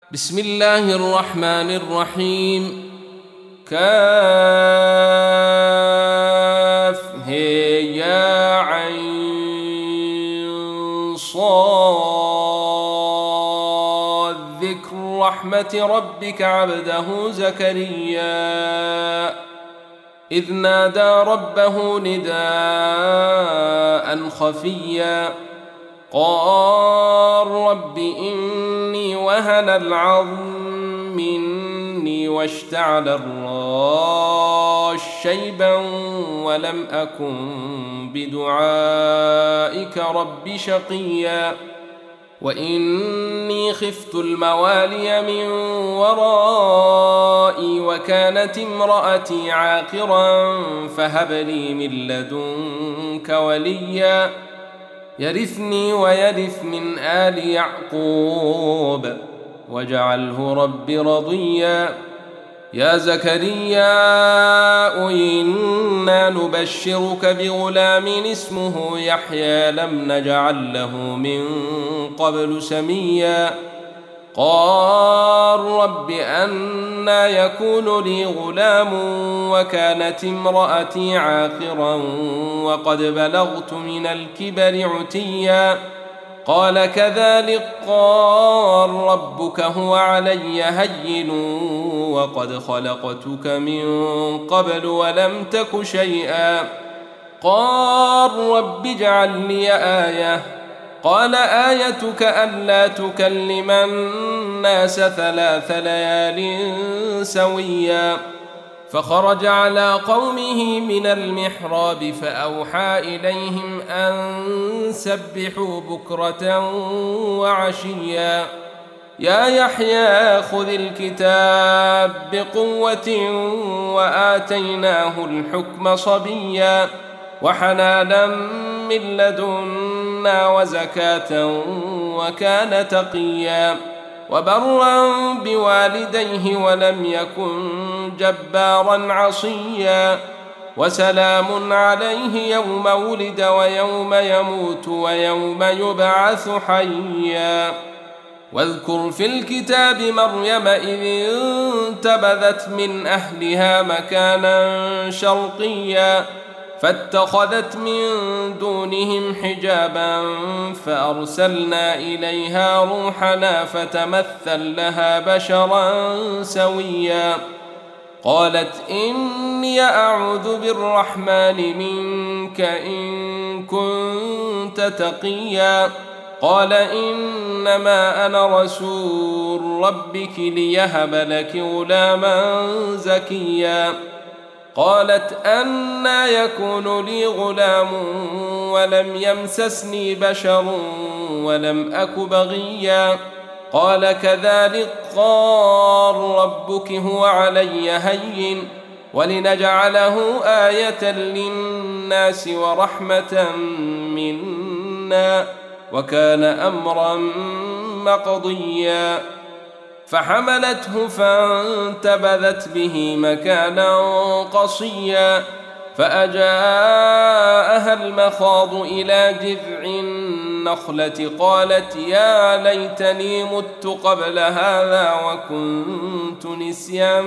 بسم الله الرحمن الرحيم. كاف يا عين صاد ذكر رحمة ربك عبده زكريا إذ نادى ربه نداء خفيا قال رب إني وهن العظم مني واشتعل الراس شيبا ولم أكن بدعائك رب شقيا وإني خفت الموالي من ورائي وكانت امرأتي عاقرا فهب لي من لدنك وليا يرثني ويرث من آل يعقوب واجعله رب رضيا يا زكريا إنا نبشرك بغلام اسمه يحيى لم نجعل له من قبل سميا قال رب أنى يكون لي غلام وكانت امرأتي عاقرا وقد بلغت من الكبر عتيا قال كذلك قال ربك هو علي هين وقد خلقتك من قبل ولم تك شيئا قال رب اجعل لي آية قال آيتك ألا تكلم الناس 3 ليال سويا فخرج على قومه من المحراب فأوحى إليهم أن سبحوا بكرة وعشيا يا يحيى خذ الكتاب بقوة وآتيناه الحكم صبيا وحنانا من لدنا وزكاة وكان تقيا وبرا بوالديه ولم يكن جبارا عصيا وسلام عليه يوم ولد ويوم يموت ويوم يبعث حيا واذكر في الكتاب مريم إذ انتبذت من أهلها مكانا شرقيا فاتخذت من دونهم حجابا فأرسلنا إليها روحنا فتمثل لها بشرا سويا قالت إني أعوذ بالرحمن منك إن كنت تقيا قال إنما أنا رسول ربك ليهب لك غلاما زكيا قالت أنى يكون لي غلام ولم يمسسني بشر ولم أك بغيا قال كذلك قال ربك هو علي هين ولنجعله آية للناس ورحمة منا وكان أمرا مقضيا فحملته فانتبذت به مكانا قصيا فأجاءها المخاض إلى جذع النخلة قالت يا ليتني مت قبل هذا وكنت نسيا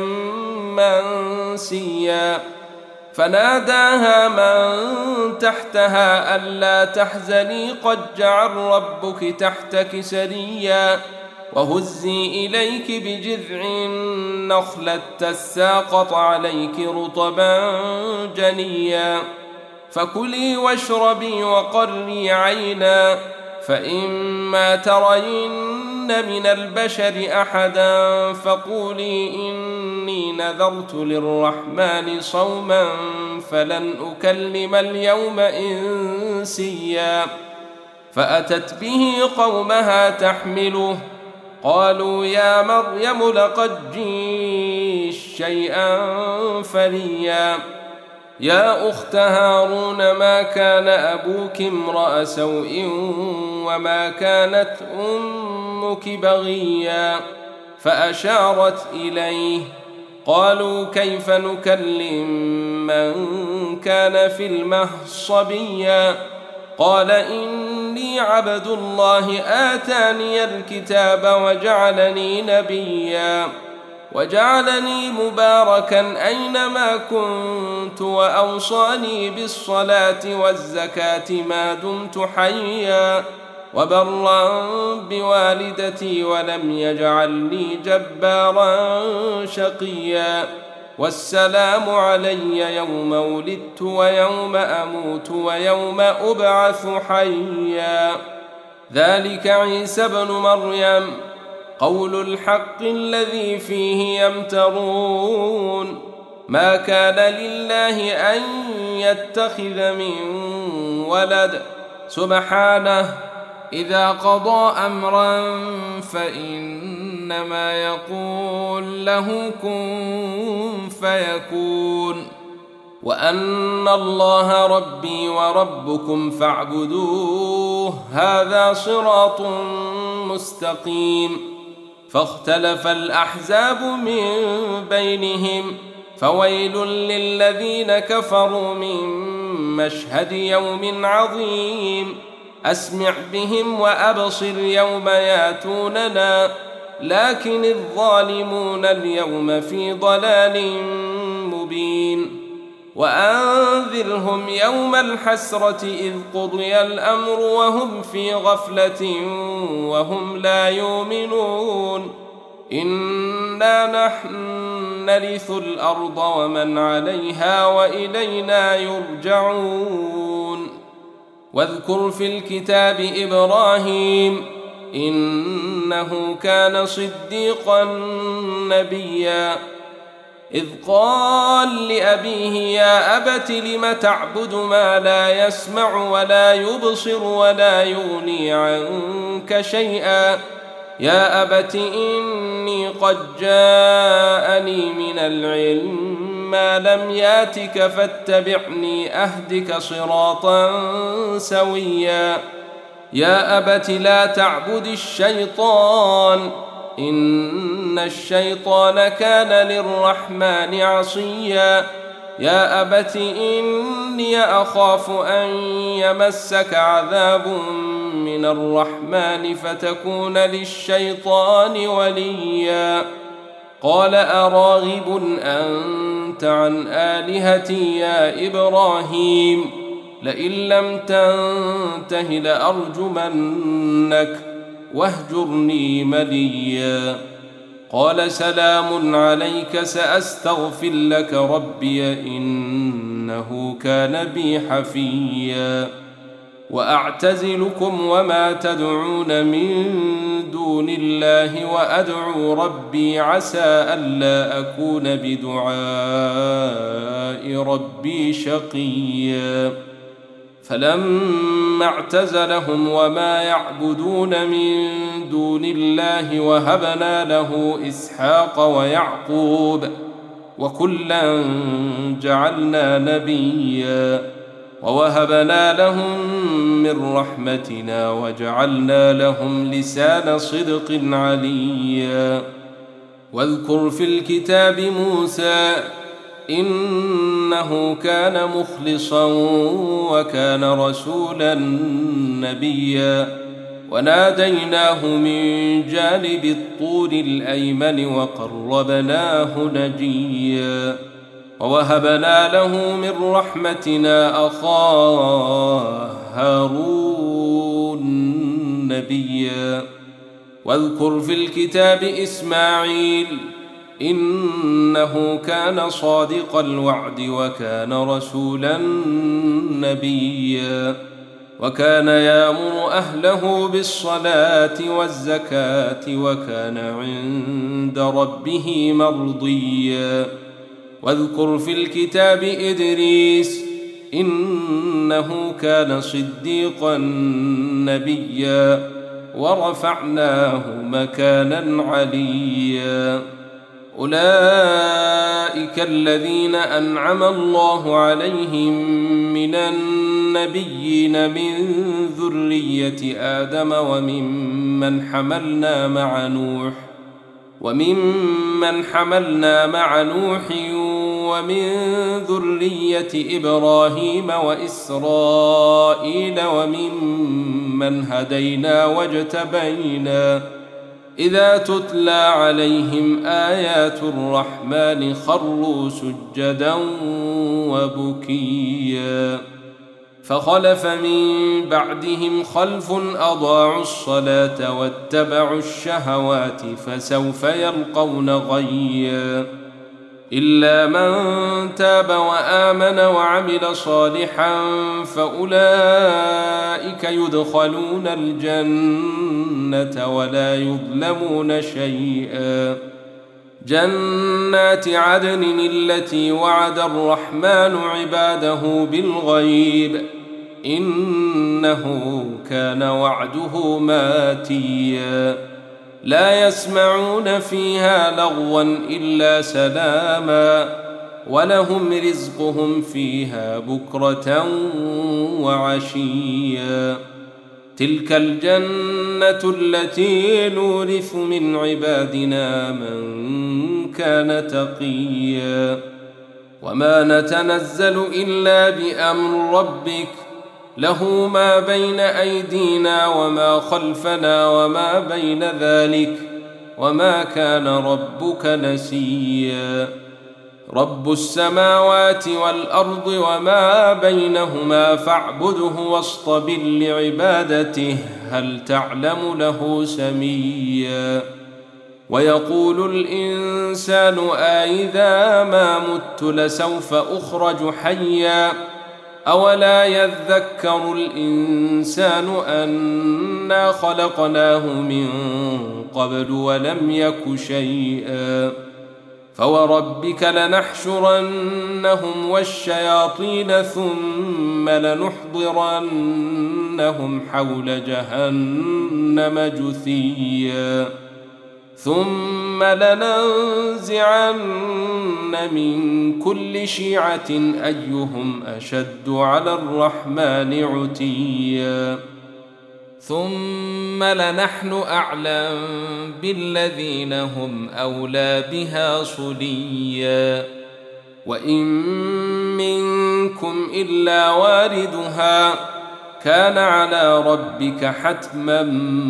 منسيا فناداها من تحتها ألا تحزني قد جعل ربك تحتك سريا وهزي إليك بجذع النخلة تساقط عليك رطبا جنيا فكلي واشربي وقري عينا فإما ترين من البشر أحدا فقولي إني نذرت للرحمن صوما فلن أكلم اليوم إنسيا فأتت به قومها تحمله قالوا يا مريم لقد جئت شيئا فريا يا أخت هارون ما كان أبوك امرأ سوء وما كانت أمك بغيا فأشارت إليه قالوا كيف نكلم من كان في المهد صبيا قال إني عبد الله آتاني الكتاب وجعلني نبيا وجعلني مباركا أينما كنت وأوصاني بالصلاة والزكاة ما دمت حيا وبرا بوالدتي ولم يجعلني جبارا شقيا والسلام علي يوم ولدت ويوم أموت ويوم أبعث حيا ذلك عيسى بن مريم قول الحق الذي فيه يمترون ما كان لله أن يتخذ من ولد سبحانه إذا قضى أمرا فإنما يقول له كن فيكون وأن الله ربي وربكم فاعبدوه هذا صراط مستقيم فاختلف الأحزاب من بينهم فويل للذين كفروا من مشهد يوم عظيم أسمع بهم وأبصر يوم ياتوننا لكن الظالمون اليوم في ضلال مبين وأنذرهم يوم الحسرة إذ قضي الأمر وهم في غفلة وهم لا يؤمنون إنا نحن نرث الأرض ومن عليها وإلينا يرجعون واذكر في الكتاب إبراهيم إنه كان صديقا نبيا إذ قال لأبيه يا أبت لم تعبد ما لا يسمع ولا يبصر ولا يغني عنك شيئا يا أبت إني قد جاءني من العلم ما لم ياتك فاتبعني أهدك صراطا سويا يا أبت لا تعبد الشيطان إن الشيطان كان للرحمن عصيا يا أبت إني أخاف أن يمسك عذاب من الرحمن فتكون للشيطان وليا قال أراغب أنت عن آلهتي يا إبراهيم لئن لم تنته لأرجمنك واهجرني مليا قال سلام عليك سأستغفر لك ربي إنه كان بي حفيا وأعتزلكم وما تدعون من دون الله وأدعو ربي عسى ألا أكون بدعاء ربي شقيا فلما اعتزلهم وما يعبدون من دون الله وهبنا له إسحاق ويعقوب وكلا جعلنا نبيا ووهبنا لهم من رحمتنا وجعلنا لهم لسان صدق عليا واذكر في الكتاب موسى إنه كان مخلصا وكان رسولا نبيا وناديناه من جانب الطور الأيمن وقربناه نجيا ووهبنا له من رحمتنا أخاه هارون نبيا واذكر في الكتاب إسماعيل إنه كان صادق الوعد وكان رسولا نبيا وكان يأمر أهله بالصلاة والزكاة وكان عند ربه مرضيا واذكر في الكتاب إدريس إنه كان صديقا نبيا ورفعناه مكانا عليا أولئك الذين أنعم الله عليهم من النبيين من ذرية آدم وممن حملنا مع نوح ومن ذرية إبراهيم وإسرائيل وممن هدينا واجتبينا إذا تتلى عليهم آيات الرحمن خروا سجدا وبكيا فخلف من بعدهم خلف أضاعوا الصلاة واتبعوا الشهوات فسوف يلقون غيا إلا من تاب وآمن وعمل صالحا فأولئك يدخلون الجنة ولا يظلمون شيئا جنات عدن التي وعد الرحمن عباده بالغيب إنه كان وعده ماتيا لا يسمعون فيها لغوا إلا سلاما ولهم رزقهم فيها بكرة وعشيا تلك الجنة التي نورث من عبادنا من كان تقيا وما نتنزل إلا بأمر ربك له ما بين أيدينا وما خلفنا وما بين ذلك وما كان ربك نسيا رب السماوات والأرض وما بينهما فاعبده واصطبر لعبادته هل تعلم له سميا ويقول الإنسان أإذا ما مت لسوف أخرج حيا أولا يذكر الإنسان أنا خلقناه من قبل ولم يك شيئا فوربك لنحشرنهم والشياطين ثم لنحضرنهم حول جهنم جثيا ثم لننزعن من كل شيعة أيهم أشد على الرحمن عتيا ثم لنحن أعلم بالذين هم أولى بها صليا وإن منكم إلا واردها كان على ربك حتما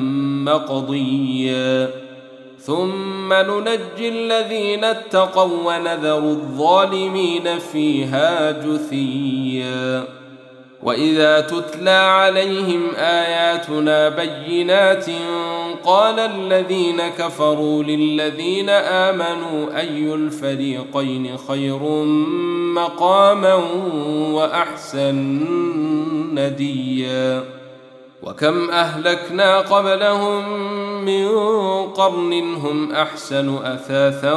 مقضيا ثم ننجي الذين اتقوا ونذر الظالمين فيها جثيا وإذا تتلى عليهم آياتنا بينات قال الذين كفروا للذين آمنوا أي الفريقين خير مقاما وأحسن نديا وكم أهلكنا قبلهم من قرن هم أحسن أثاثا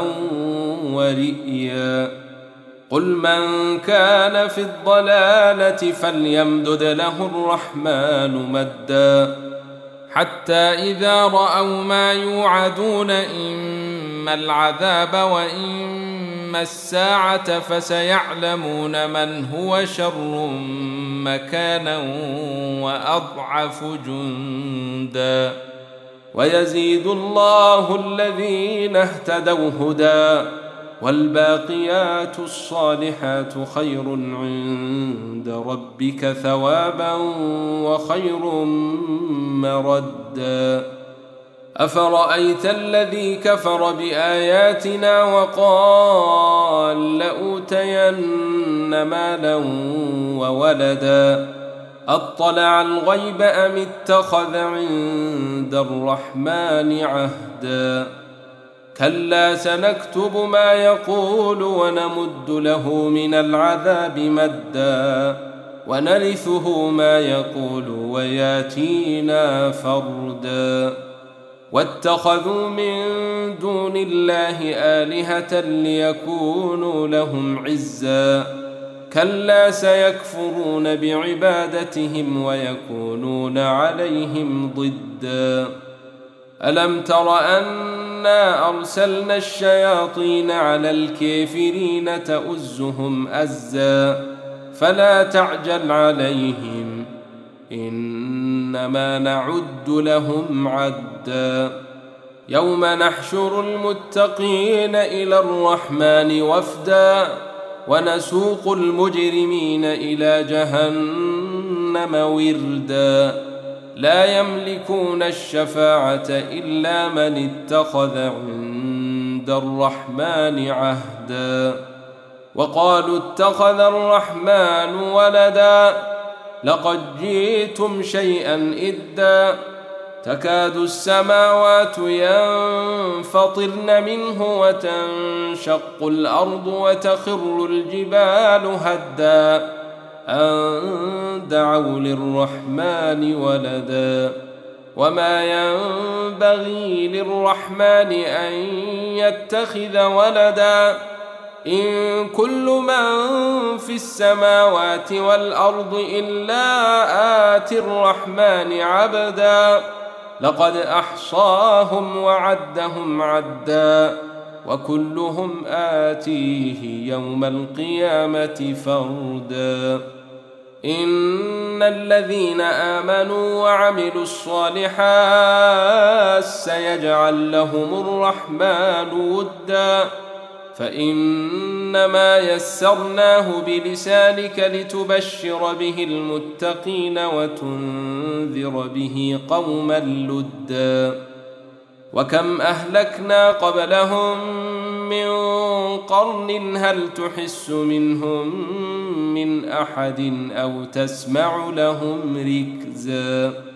ورئيا قل من كان في الضلالة فليمدد له الرحمن مدا حتى إذا رأوا ما يوعدون إما العذاب وإما الساعة فسيعلمون من هو شر مكانا وأضعف جندا ويزيد الله الذين اهتدوا هدى والباقيات الصالحات خير عند ربك ثوابا وخير مردا أفرأيت الذي كفر بآياتنا وقال لأوتين مالا وولدا أطلع الغيب أم اتخذ عند الرحمن عهدا كلا سنكتب ما يقول ونمد له من العذاب مدا ونرثه ما يقول وياتينا فردا واتخذوا من دون الله آلهة ليكونوا لهم عزا كلا سيكفرون بعبادتهم ويكونون عليهم ضدا ألم تر أنا أرسلنا الشياطين على الكافرين تؤزهم أزا فلا تعجل عليهم إنما نعد لهم عدا يوم نحشر المتقين إلى الرحمن وفدا ونسوق المجرمين إلى جهنم وردا لا يملكون الشفاعة إلا من اتخذ عند الرحمن عهدا وقالوا اتخذ الرحمن ولدا لقد جئتم شيئا إدا تكاد السماوات ينفطرن منه وتنشق الأرض وتخر الجبال هدا أن دعوا للرحمن ولدا وما ينبغي للرحمن أن يتخذ ولدا إن كل من في السماوات والأرض إلا آتي الرحمن عبدا لقد أحصاهم وعدهم عدا وكلهم آتيه يوم القيامة فردا إن الذين آمنوا وعملوا الصالحات سيجعل لهم الرحمن ودا فإنما يسرناه بلسانك لتبشر به المتقين وتنذر به قوما لدا وكم أهلكنا قبلهم من قرن هل تحس منهم من أحد أو تسمع لهم ركزا